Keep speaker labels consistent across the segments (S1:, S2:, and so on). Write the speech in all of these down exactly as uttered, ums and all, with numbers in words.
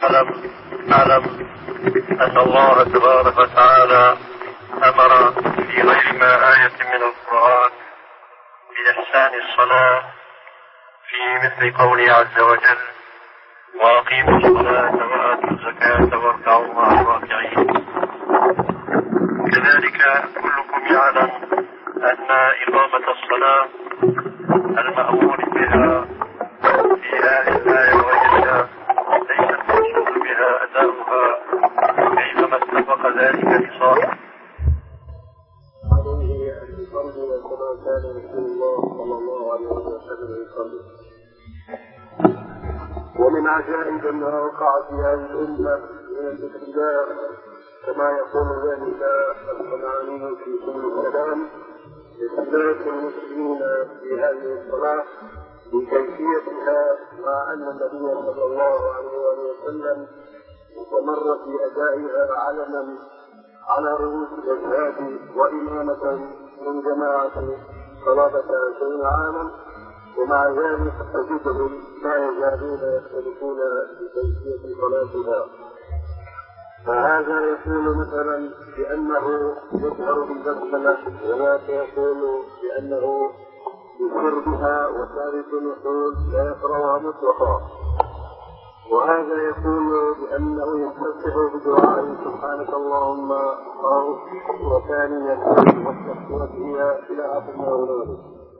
S1: ألم أعلم أن الله تبارك وتعالى أمر في غير ما آية من القرآن بإحسان الصلاة في مثل قوله عز وجل: وأقيموا الصلاة وآتوا الزكاة واركعوا مع الراكعين. كذلك كلكم يعلم أن إقامة الصلاة المأمور بها في هذه الآية وغيرها ليس المقصود بها أداؤها كيفما اتفق ذلك لصاحب.
S2: عليه أن يصلي كما كان رسول الله صلى الله عليه وسلم يصلي. ومن عجائب ما وقع في هذه الأمة من الاختلاف كما يقول ذلك الصنعاني في كل كلام لاختلاف المسلمين في هذه الصلاة بكيفيتها، مع أن النبي صلى الله عليه وسلم استمر في أدائها علنا على رؤوس الأشهاد وإمامة من جماعة قرابة عشرين عاما، ومع ذلك تجدهم لا يزالون يختلفون بكيفية صلاتها. فهذا يقول مثلا بأنه يظهر بالبسملة، وذاك يقول بأنه يسر بها، وثالث يقول لا يقرأها مطلقا، وهذا يقول بأنه يستفتح بدعاء سبحانك اللهم أو وثانيا وهي إلى آخر ما هنالك.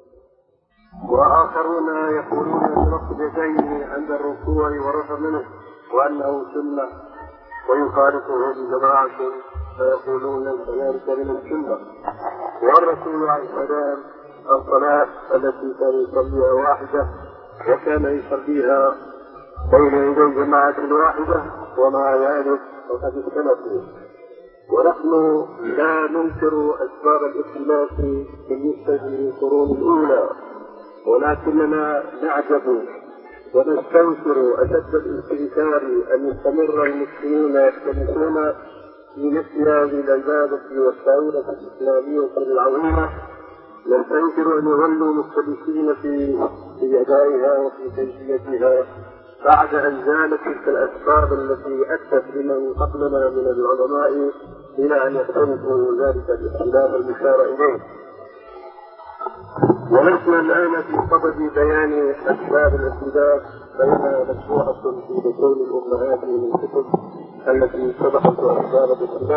S2: وآخرون يقولون برفع اليدين عند الركوع ورفع منه وأنه سنة، ويخالفه بجماعة فيقولون ليس ذلك من السنة. والرسول عليه السلام الصلاة التي كان يصليها واحدة وكان يصليها بين يدي جماعة واحدة، ومع ذلك فقد اختلفوا. ونحن لا ننكر أسباب الاختلاف بالنسبة للقرون الأولى، ولكننا نعجب ونستنكر أشد الاستنكار أن يستمر المسلمون يختلفون في مثل هذه العبادة والشعيرة الإسلامية العظيمة. نستنكر أن يظلوا مختلفين في في أدائها وفي كيفيتها بعد أن زالت تلك الأسباب التي أتت بمن قبلنا من العلماء إلى أن يختلفوا ذلك الاختلاف المشار إليه. ولسنا الآن في صدد بيان أسباب الاختلاف بين مشروعة في دخول الأمهات من الكتب التي سبقت أسباب الاختلاف.